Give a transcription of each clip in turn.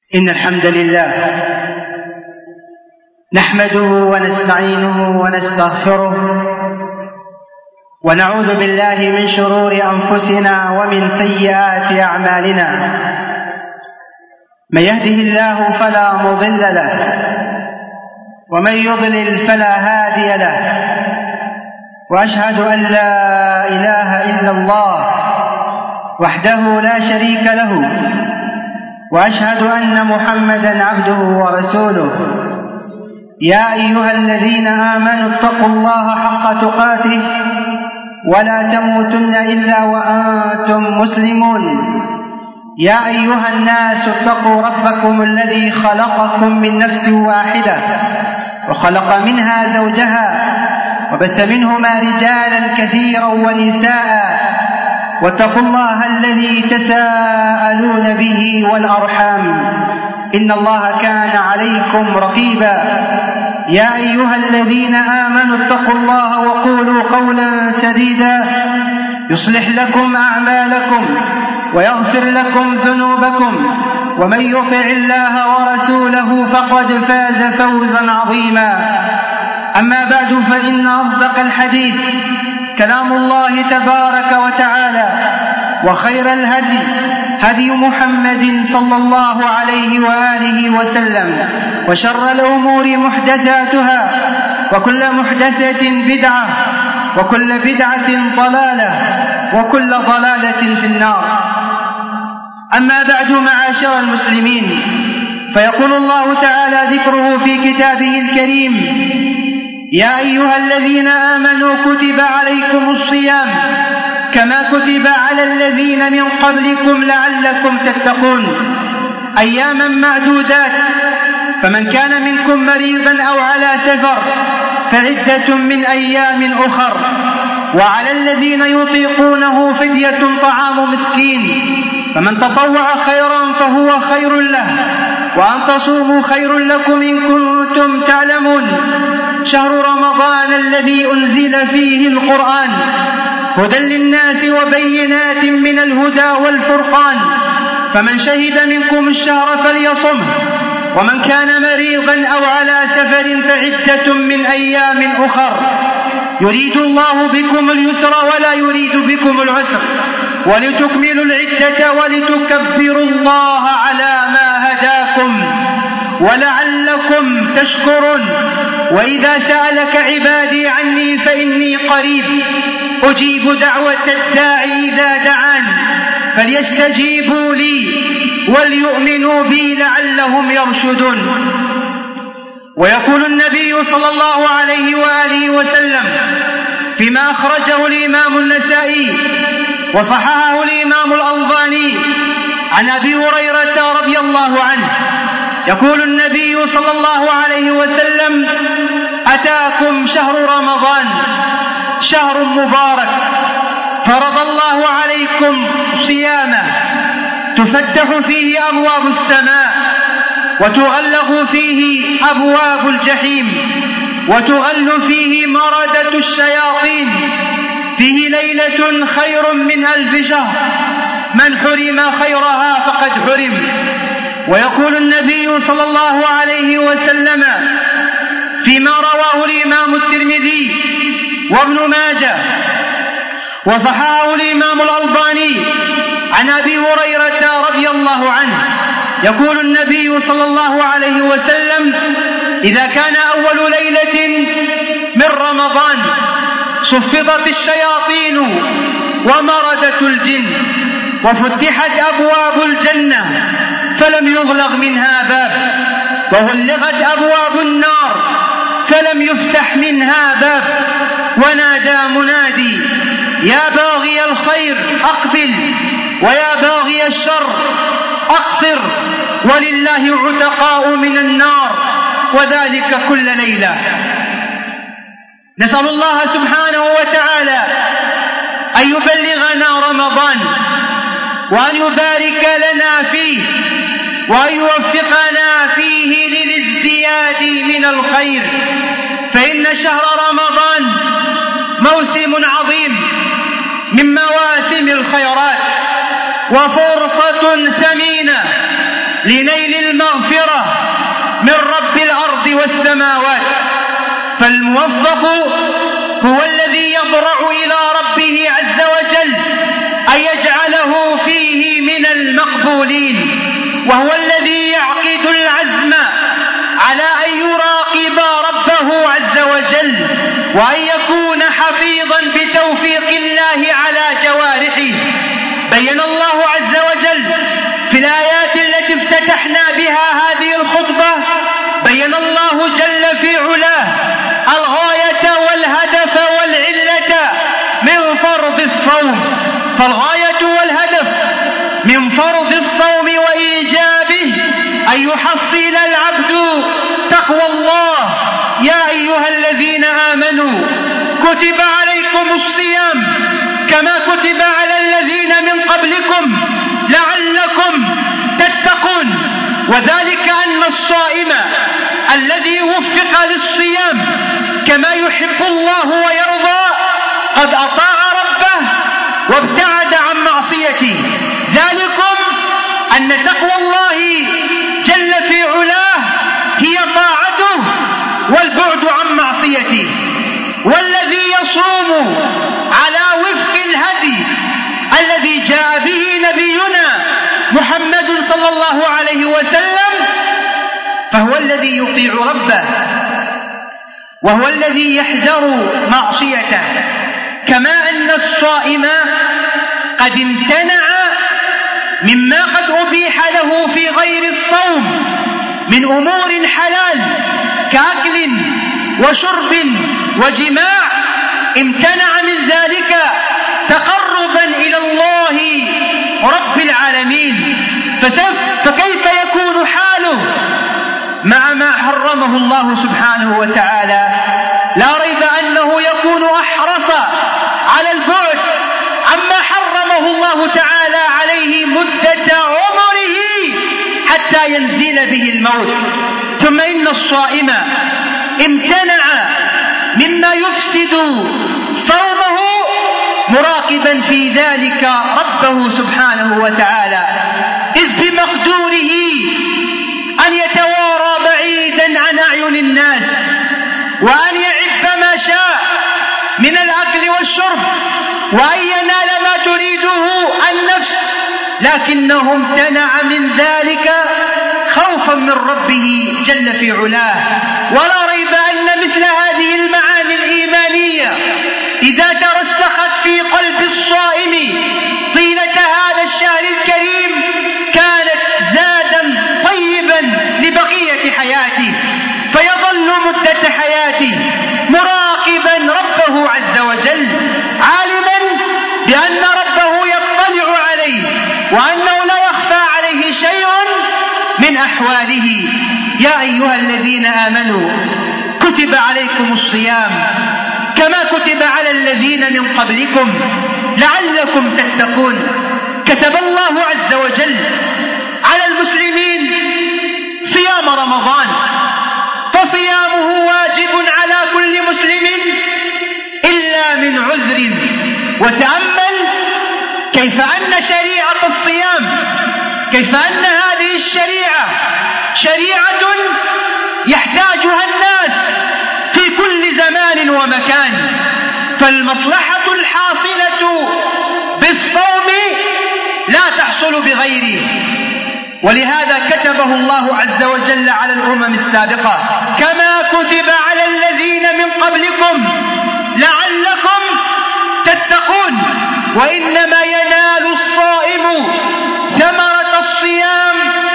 إن الحمد لله نحمده ونستعينه ونستغفره ونعوذ بالله من شرور أنفسنا ومن سيئات أعمالنا. من يهده الله فلا مضل له ومن يضلل فلا هادي له، وأشهد أن لا إله إلا الله وحده لا شريك له، وأشهد أن محمدًا عبده ورسوله. يا أيها الذين آمنوا اتقوا الله حق تقاته ولا تموتن إلا وأنتم مسلمون. يا أيها الناس اتقوا ربكم الذي خلقكم من نفس واحدة وخلق منها زوجها وبث منهما رجالا كثيرا ونساء، واتقوا الله الذي تساءلون به والأرحام إن الله كان عليكم رقيبا. يا أيها الذين آمنوا اتقوا الله وقولوا قولا سديدا يصلح لكم أعمالكم ويغفر لكم ذنوبكم، ومن يطع الله ورسوله فقد فاز فوزا عظيما. أما بعد، فإن أصدق الحديث كلام الله تبارك وتعالى، وخير الهدي هدي محمد صلى الله عليه وآله وسلم، وشر الأمور محدثاتها، وكل محدثة بدعة، وكل بدعة ضلالة، وكل ضلالة في النار. أما بعد، معاشر المسلمين، فيقول الله تعالى ذكره في كتابه الكريم: يا أيها الذين آمنوا كتب عليكم الصيام كما كتب على الذين من قبلكم لعلكم تتقون، أياما معدودات، فمن كان منكم مريضا أو على سفر فعدة من أيام أخر، وعلى الذين يطيقونه فدية طعام مسكين، فمن تطوع خيرا فهو خير له، وأن تصوموا خير لكم إن كنتم تعلمون. شهر رمضان الذي أنزل فيه القرآن هدى للناس وبينات من الهدى والفرقان، فمن شهد منكم الشهر فليصمه، ومن كان مريضا أو على سفر فعدة من أيام أخر، يريد الله بكم اليسر ولا يريد بكم العسر، ولتكملوا العدة ولتكبروا الله على ما هداكم ولعلكم تشكرون. وإذا سألك عبادي عني فإني قريب أجيب دعوة الداعي إذا دعان، فليستجيبوا لي وليؤمنوا بي لعلهم يرشدون. ويقول النبي صلى الله عليه وآله وسلم فيما أخرجه الإمام النسائي وصححه الإمام الألباني عن أبي هريرة رضي الله عنه، يقول النبي صلى الله عليه وسلم: أتاكم شهر رمضان شهر مبارك فرض الله عليكم صيامه، تفتح فيه أبواب السماء وتغلق فيه أبواب الجحيم وتغل فيه مردة الشياطين، فيه ليلة خير من 1000 شهر، من حرم خيرها فقد حرم. ويقول النبي صلى الله عليه وسلم فيما رواه الإمام الترمذي وابن ماجه وصححه الإمام الألباني عن أبي هريرة رضي الله عنه، يقول النبي صلى الله عليه وسلم: إذا كان أول ليلة من رمضان صفدت الشياطين ومردت الجن وفتحت أبواب الجنة فلم يغلق منها باب، وغلقت أبواب النار فلم يفتح منها باب، ونادى منادي: يا باغي الخير أقبل، ويا باغي الشر أقصر، ولله عتقاء من النار، وذلك كل ليلة. نسأل الله سبحانه وتعالى أن يبلغنا رمضان، وأن يبارك لنا فيه، وأن يوفقنا فيه للازدياد من الخير، فإن شهر رمضان موسم عظيم من مواسم الخيرات، وفرصة ثمينة لنيل المغفرة من رب الأرض والسماوات. فالموفق هو الذي يضرع إلى ربه عز وجل أن يجعله فيه من المقبولين، وهو الذي يعقد العزم على أن يراقب ربه عز وجل وأن يكون حفيظا بتوفيق الله على جوارحه. بين الله عز وجل في الآيات التي افتتحنا بها هذه الخطبة، بين الله جل في علاه الغاية والهدف والعلة من فرض الصوم. فالغاية والهدف من فرض الصوم وإيجابه أن يحصل العبد تقوى الله. يا أيها الذين آمنوا كتب عليكم الصيام كما كتب على الذين من قبلكم لعلكم تتقون. وذلك أن الصائم الذي وفق للصيام كما يحب الله ويرضى قد أطاع ربه وابتعد عن معصيته. ذلكم أن تقوى الله جل في علاه هي طاعته والبعد عن معصيته. والذي يصوم على وفق الهدي الذي جاء به نبينا محمد صلى الله عليه وسلم فهو الذي يطيع ربه، وهو الذي يحذر معصيته. كما أن الصائم قد امتنع مما قد أبيح له في غير الصوم من أمور حلال كأكل وشرب وجماع، امتنع من ذلك تقربا إلى الله رب العالمين. فكيف يكون حاله مع ما حرمه الله سبحانه وتعالى؟ لا ريب أنه يكون أحرص على البعد عما حرمه الله تعالى عليه مدة عمره حتى ينزل به الموت. ثم إن الصائم امتنع مما يفسد صومه مراقبا في ذلك ربه سبحانه وتعالى، إذ بمقدوره أن يتوارى بعيدا عن أعين الناس وأن يعف ما شاء من الأكل والشرب وأن ينال ما تريده النفس، لكنه امتنع من ذلك خوفا من ربه جل في علاه. ولا ريب أن مثل هذه المعاني الإيمانية إذا ترسخت في قلب الصائم طيلة هذا الشهر الكريم كانت زادا طيبا لبقية حياته، فيظل مدة حياته مراقبا ربه عز وجل، عالما بأن ربه يطلع عليه وأنه لا يخفى عليه شيء من أحواله. يا أيها الذين آمنوا كتب عليكم الصيام كما كتب على الذين من قبلكم لعلكم تتقون. كتب الله عز وجل على المسلمين صيام رمضان، فصيامه واجب على كل مسلم إلا من عذر. وتأمل كيف أن شريعة الصيام، كيف أن هذه الشريعة شريعة يحتاجها الناس في كل زمان ومكان، فالمصلحة الحاصلة بالصوم لا تحصل بغيره. ولهذا كتبه الله عز وجل على الأمم السابقة كما كتب على الذين من قبلكم لعلكم تتقون. وإنما ينال الصائم ثمرة الصيام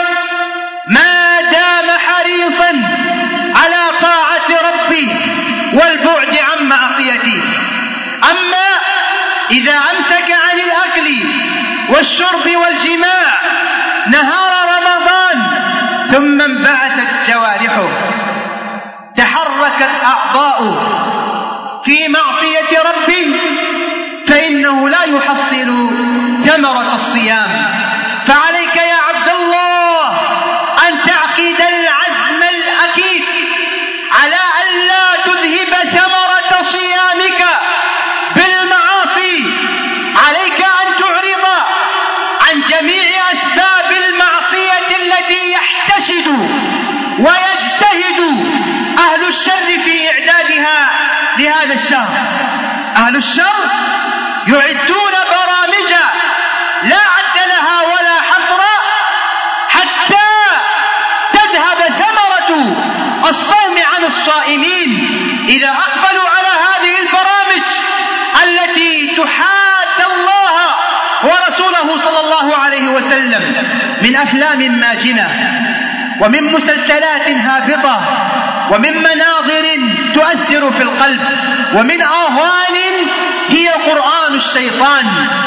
ما دام حريصا على طاعة ربه والبعد عن معصيته. أما إذا أمسك عن الأكل والشرب والجماع نهار رمضان ثم انبعثت جوارحه، تحركت أعضاؤه في معصية ربه، فإنه لا يحصل ثمرة الصيام. فعليك يا عبد الله أن تعقد العزم الأكيد على أن لا تذهب ثمرة صيامك بالمعاصي. عليك أن تعرض عن جميع أسباب المعصية التي ويناشد ويجتهد أهل الشر في إعدادها لهذا الشهر. أهل الشر يعدون برامج لا عد لها ولا حصر حتى تذهب ثمرة الصوم عن الصائمين إذا أقبلوا على هذه البرامج التي تحاد الله ورسوله صلى الله عليه وسلم من أفلام ماجنة ومن مسلسلات هابطة ومن مناظر تؤثر في القلب ومن أغانٍ هي قرآن الشيطان.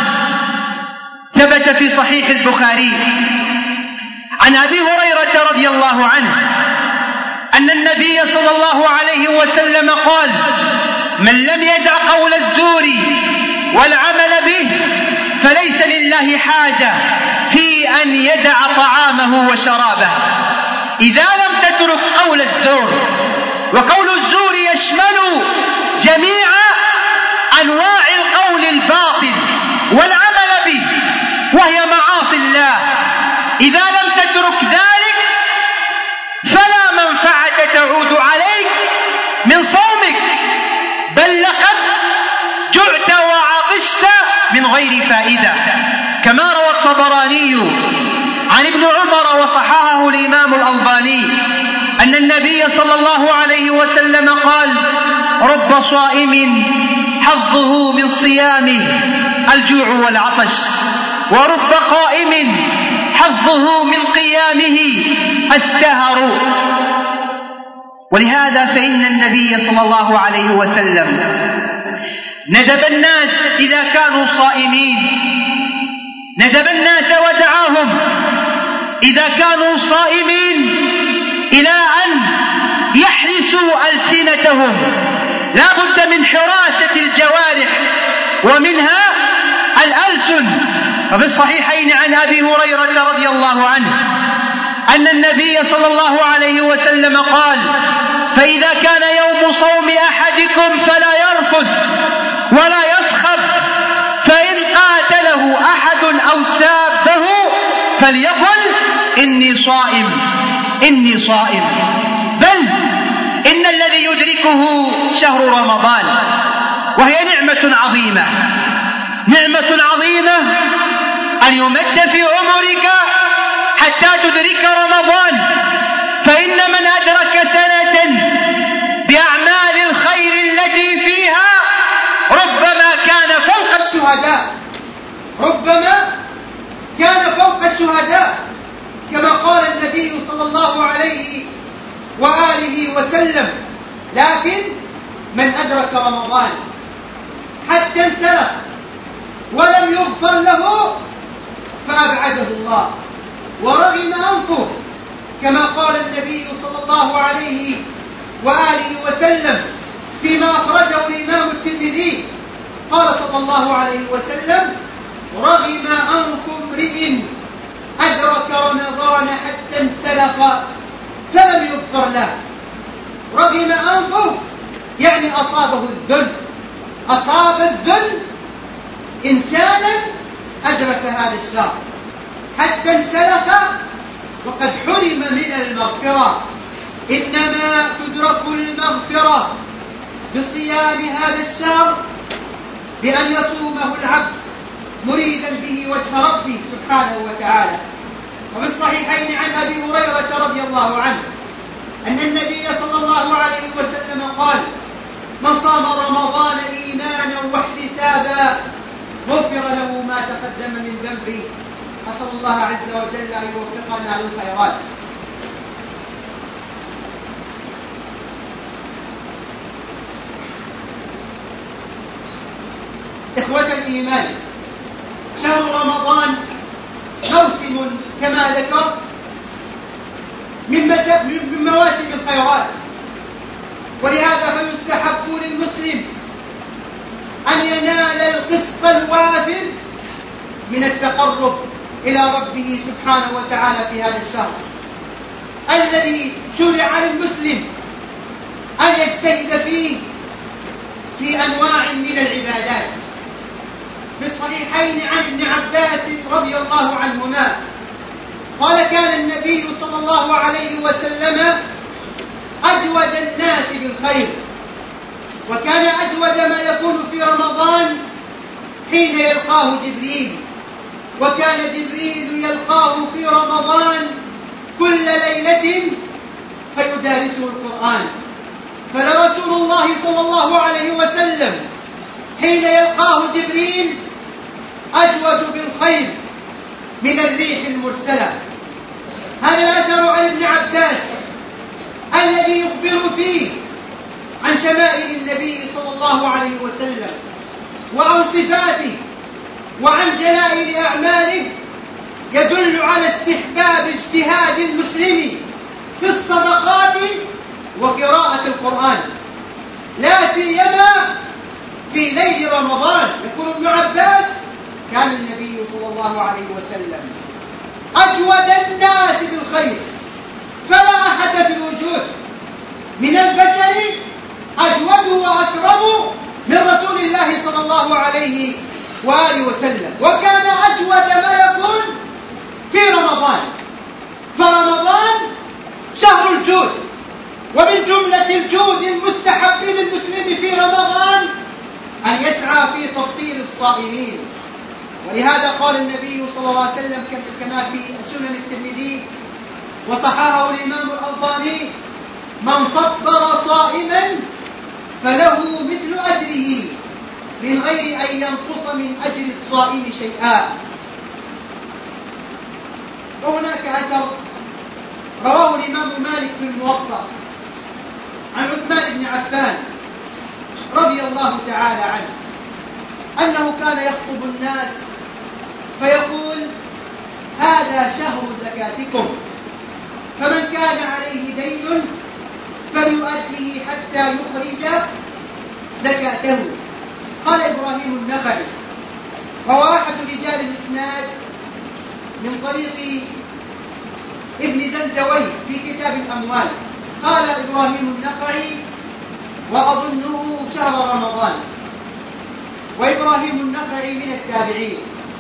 ثبت في صحيح البخاري عن أبي هريرة رضي الله عنه أن النبي صلى الله عليه وسلم قال: من لم يدع قول الزور والعمل به فليس لله حاجة في أن يدع طعامه وشرابه. إذا لم تترك قول الزور، وقول الزور يشمل جميع أنواع القول الباطل والعمل به وهي معاصي الله، إذا لم تترك ذلك فلا منفعة تعود عليك من صومك، بل لقد جعت وعطشت من غير فائدة. كما روى الطبراني عن ابن عمر وصححه الإمام الألباني أن النبي صلى الله عليه وسلم قال: رب صائم حظه من صيامه الجوع والعطش، ورب قائم حظه من قيامه السهر. ولهذا فإن النبي صلى الله عليه وسلم ندب الناس إذا كانوا صائمين، ندب الناس ودعاهم إذا كانوا صائمين إلى أن يحرسوا ألسنتهم. لا بد من حراسة الجوارح ومنها الألسن. وفي الصحيحين عن أبي هريرة رضي الله عنه أن النبي صلى الله عليه وسلم قال: فإذا كان يوم صوم أحدكم فلا يرفث ولا يصخب، فإن قاتله أحد أو سابه فليقل إني صائم إني صائم. بل إن الذي يدركه شهر رمضان، وهي نعمة عظيمة، نعمة عظيمة أن يمد في عمرك حتى تدرك رمضان. فإن من أدرك سنة بأعمال الخير التي فيها ربما كان فوق الشهداء، ربما كان فوق الشهداء، كما قال النبي صلى الله عليه وآله وسلم: لكن من أدرك رمضان حتى انسلخ ولم يغفر له فأبعده الله ورغم أنفه، كما قال النبي صلى الله عليه وآله وسلم فيما أخرجه الإمام الترمذي، قال صلى الله عليه وسلم: رغم أنف امرئ أدرك رمضان حتى انسلخ فلم يغفر له. رغم أنفه يعني أصابه الذل، أصاب الذل إنسانا أدرك هذا الشهر حتى انسلخ وقد حرم من المغفرة. إنما تدرك المغفرة بصيام هذا الشهر بأن يصومه العبد مريدا به وجه ربه سبحانه وتعالى. وفي الصحيحين عن أبي هريرة رضي الله عنه أن النبي صلى الله عليه وسلم قال: من صام رمضان إيمانا واحتسابا غفر له ما تقدم من ذنبه. أسأل الله عز وجل أن يوفقنا للخيرات. إخوة الإيمان، شهر رمضان موسم كما ذكرت من مواسم الخيرات، ولهذا فيستحب للمسلم أن ينال القسط الوافر من التقرب إلى ربه سبحانه وتعالى في هذا الشهر الذي شرع للمسلم أن يجتهد فيه في أنواع من العبادات. في الصحيحين عن ابن عباس رضي الله عنهما قال: كان النبي صلى الله عليه وسلم أجود الناس بالخير، وكان أجود ما يكون في رمضان حين يلقاه جبريل، وكان جبريل يلقاه في رمضان كل ليلة فيدارسه القرآن. فلرسول الله صلى الله عليه وسلم حين يلقاه جبريل أجود بالخير من الريح المرسلة. هذا الأثر عن ابن عباس الذي يخبر فيه عن شمائل النبي صلى الله عليه وسلم وعن صفاته وعن جلائل أعماله يدل على استحباب اجتهاد المسلم في الصدقات وقراءة القرآن، لا سيما في ليل رمضان. يقول ابن عباس: كان النبي صلى الله عليه وسلم أجود الناس بالخير، فلا أحد في الوجود من البشر أجود وأكرم من رسول الله صلى الله عليه وآله وسلم. وكان أجود ما يكون في رمضان، فرمضان شهر الجود، ومن جملة الجود المستحب للمسلم في رمضان أن يسعى في تفطير الصائمين. ولهذا قال النبي صلى الله عليه وسلم كما في سنن الترمذي وصححه الإمام الألباني: من فطر صائما فله مثل أجره من غير أن ينقص من أجر الصائم شيئا. وهناك أثر رواه الإمام مالك في الموطأ عن عثمان بن عفان رضي الله تعالى عنه أنه كان يخطب الناس فيقول: هذا شهر زكاتكم، فمن كان عليه دين فليؤديه حتى يخرج زكاته. قال إبراهيم النخعي، روى أحد رجال الإسناد من طريق ابن زنجوي في كتاب الأموال، قال إبراهيم النخعي: وأظنه شهر رمضان. وإبراهيم النخعي من التابعين،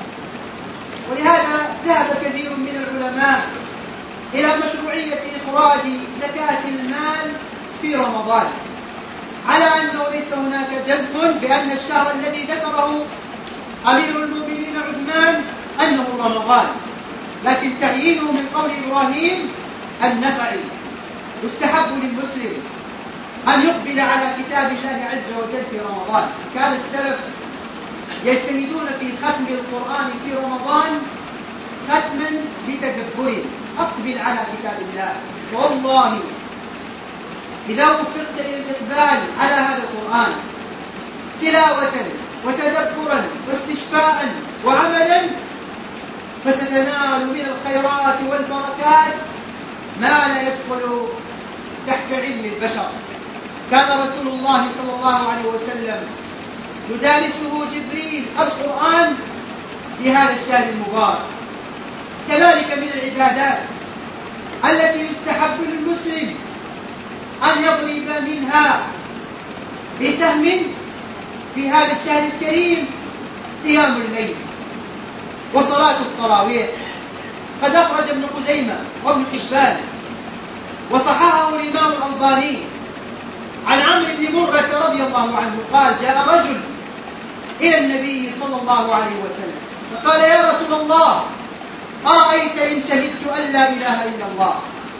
ولهذا ذهب كثير من العلماء إلى مشروعية إخراج زكاة المال في رمضان، على أنه ليس هناك جزم بأن الشهر الذي ذكره أمير المؤمنين عثمان أنه رمضان، لكن تعيينه من قول إبراهيم النخعي. يستحب للمسلم أن يقبل على كتاب الله عز وجل في رمضان. كان السلف يجتهدون في ختم القرآن في رمضان ختما بتدبر. أقبل على كتاب الله، والله إذا وفقت إلى الإقبال على هذا القرآن تلاوة وتدبرا واستشفاء وعملا فستنال من الخيرات والبركات ما لا يدخل تحت علم البشر. كان رسول الله صلى الله عليه وسلم يدارسه جبريل القرآن في هذا الشهر المبارك. كذلك من العبادات التي يستحب للمسلم أن يضرب منها بسهم في هذا الشهر الكريم قيام الليل وصلاة التراويح. قد أخرج ابن خزيمة وابن حبان وصححه الإمام الألباني عن عمرو بن مرة رضي الله عنه قال: جاء رجل إلى النبي صلى الله عليه وسلم فقال: يا رسول الله، أرأيت إن شهدت أن لا إله إلا الله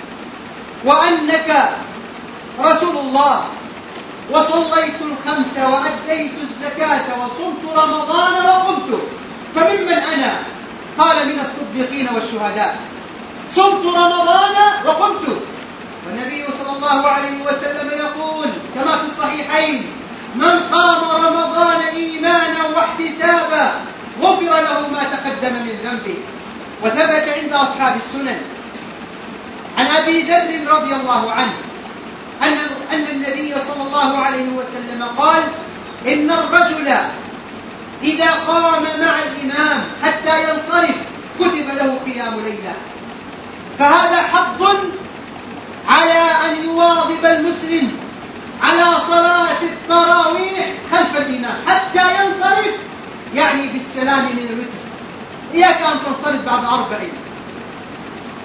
وأنك رسول الله وصليت الخمس وأديت الزكاة وصمت رمضان وقمت، فممن أنا؟ قال: من الصديقين والشهداء. صمت رمضان وقمت. والنبي صلى الله عليه وسلم يقول كما في الصحيحين: من قام رمضان إيمانا واحتسابا غفر له ما تقدم من ذنبه. وثبت عند أصحاب السنن عن أبي ذر رضي الله عنه أن النبي صلى الله عليه وسلم قال: إن الرجل إذا قام مع الإمام حتى ينصرف كتب له قيام ليلة. فهذا حظ على أن يواظب المسلم على صلاة التراويح خلف الإمام حتى ينصرف، يعني بالسلام من الوتر. إياك أن تنصرف بعد 40،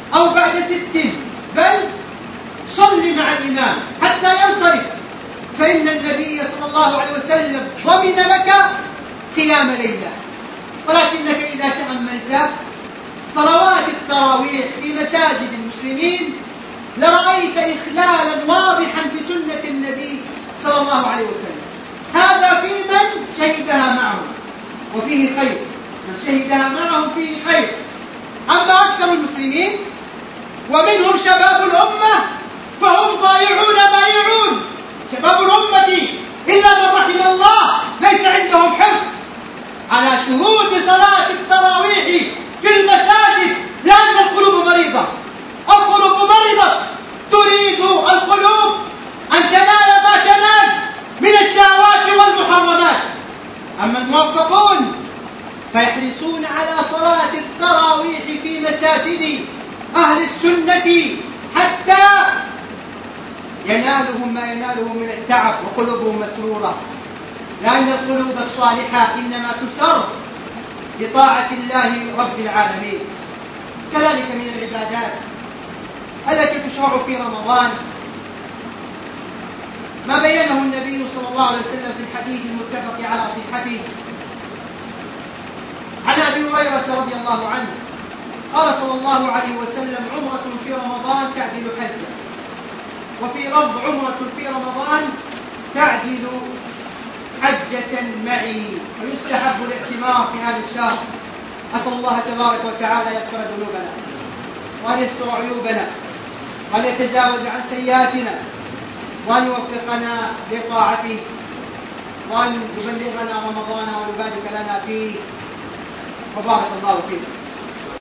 أو بعد 6، بل صل مع الإمام حتى ينصرف، فإن النبي صلى الله عليه وسلم ضمن لك قيام ليلة. ولكنك إذا تأملت صلوات التراويح في مساجد المسلمين لرأيت إخلالا واضحا بسنة النبي صلى الله عليه وسلم. هذا في من شهدها معه وفيه خير، من شهدها معهم فيه خير. أما أكثر المسلمين ومنهم شباب الأمة فهم ضائعون ضائعون. شباب الأمة إلا من رحم الله ليس عندهم حرص على شهود صلاة التراويح في المساجد، لأن القلوب مريضة. القلوب مريضة، تريد القلوب أن تنال ما تنال من الشهوات والمحرمات. أما الموفقون فيحرصون على صلاة التراويح في مساجد أهل السنة حتى ينالهم ما ينالهم من التعب وقلوبهم مسرورة، لأن القلوب الصالحة إنما تسر بطاعة الله رب العالمين. كذلك من العبادات التي تشرع في رمضان ما بينه النبي صلى الله عليه وسلم في الحديث المتفق على صحته عن أبي هريرة رضي الله عنه قال صلى الله عليه وسلم: عمرة في رمضان تعدل حجة، وفي لفظ عمرة في رمضان تعدل حجة معي. ويستحب الاعتمار في هذا الشهر. أسأل الله تبارك وتعالى يغفر ذنوبنا وأن يستر عيوبنا وأن يتجاوز عن سيئاتنا وأن يوفقنا لطاعته وأن يبلغنا رمضان ويبارك لنا فيه. وبارك الله فيكم.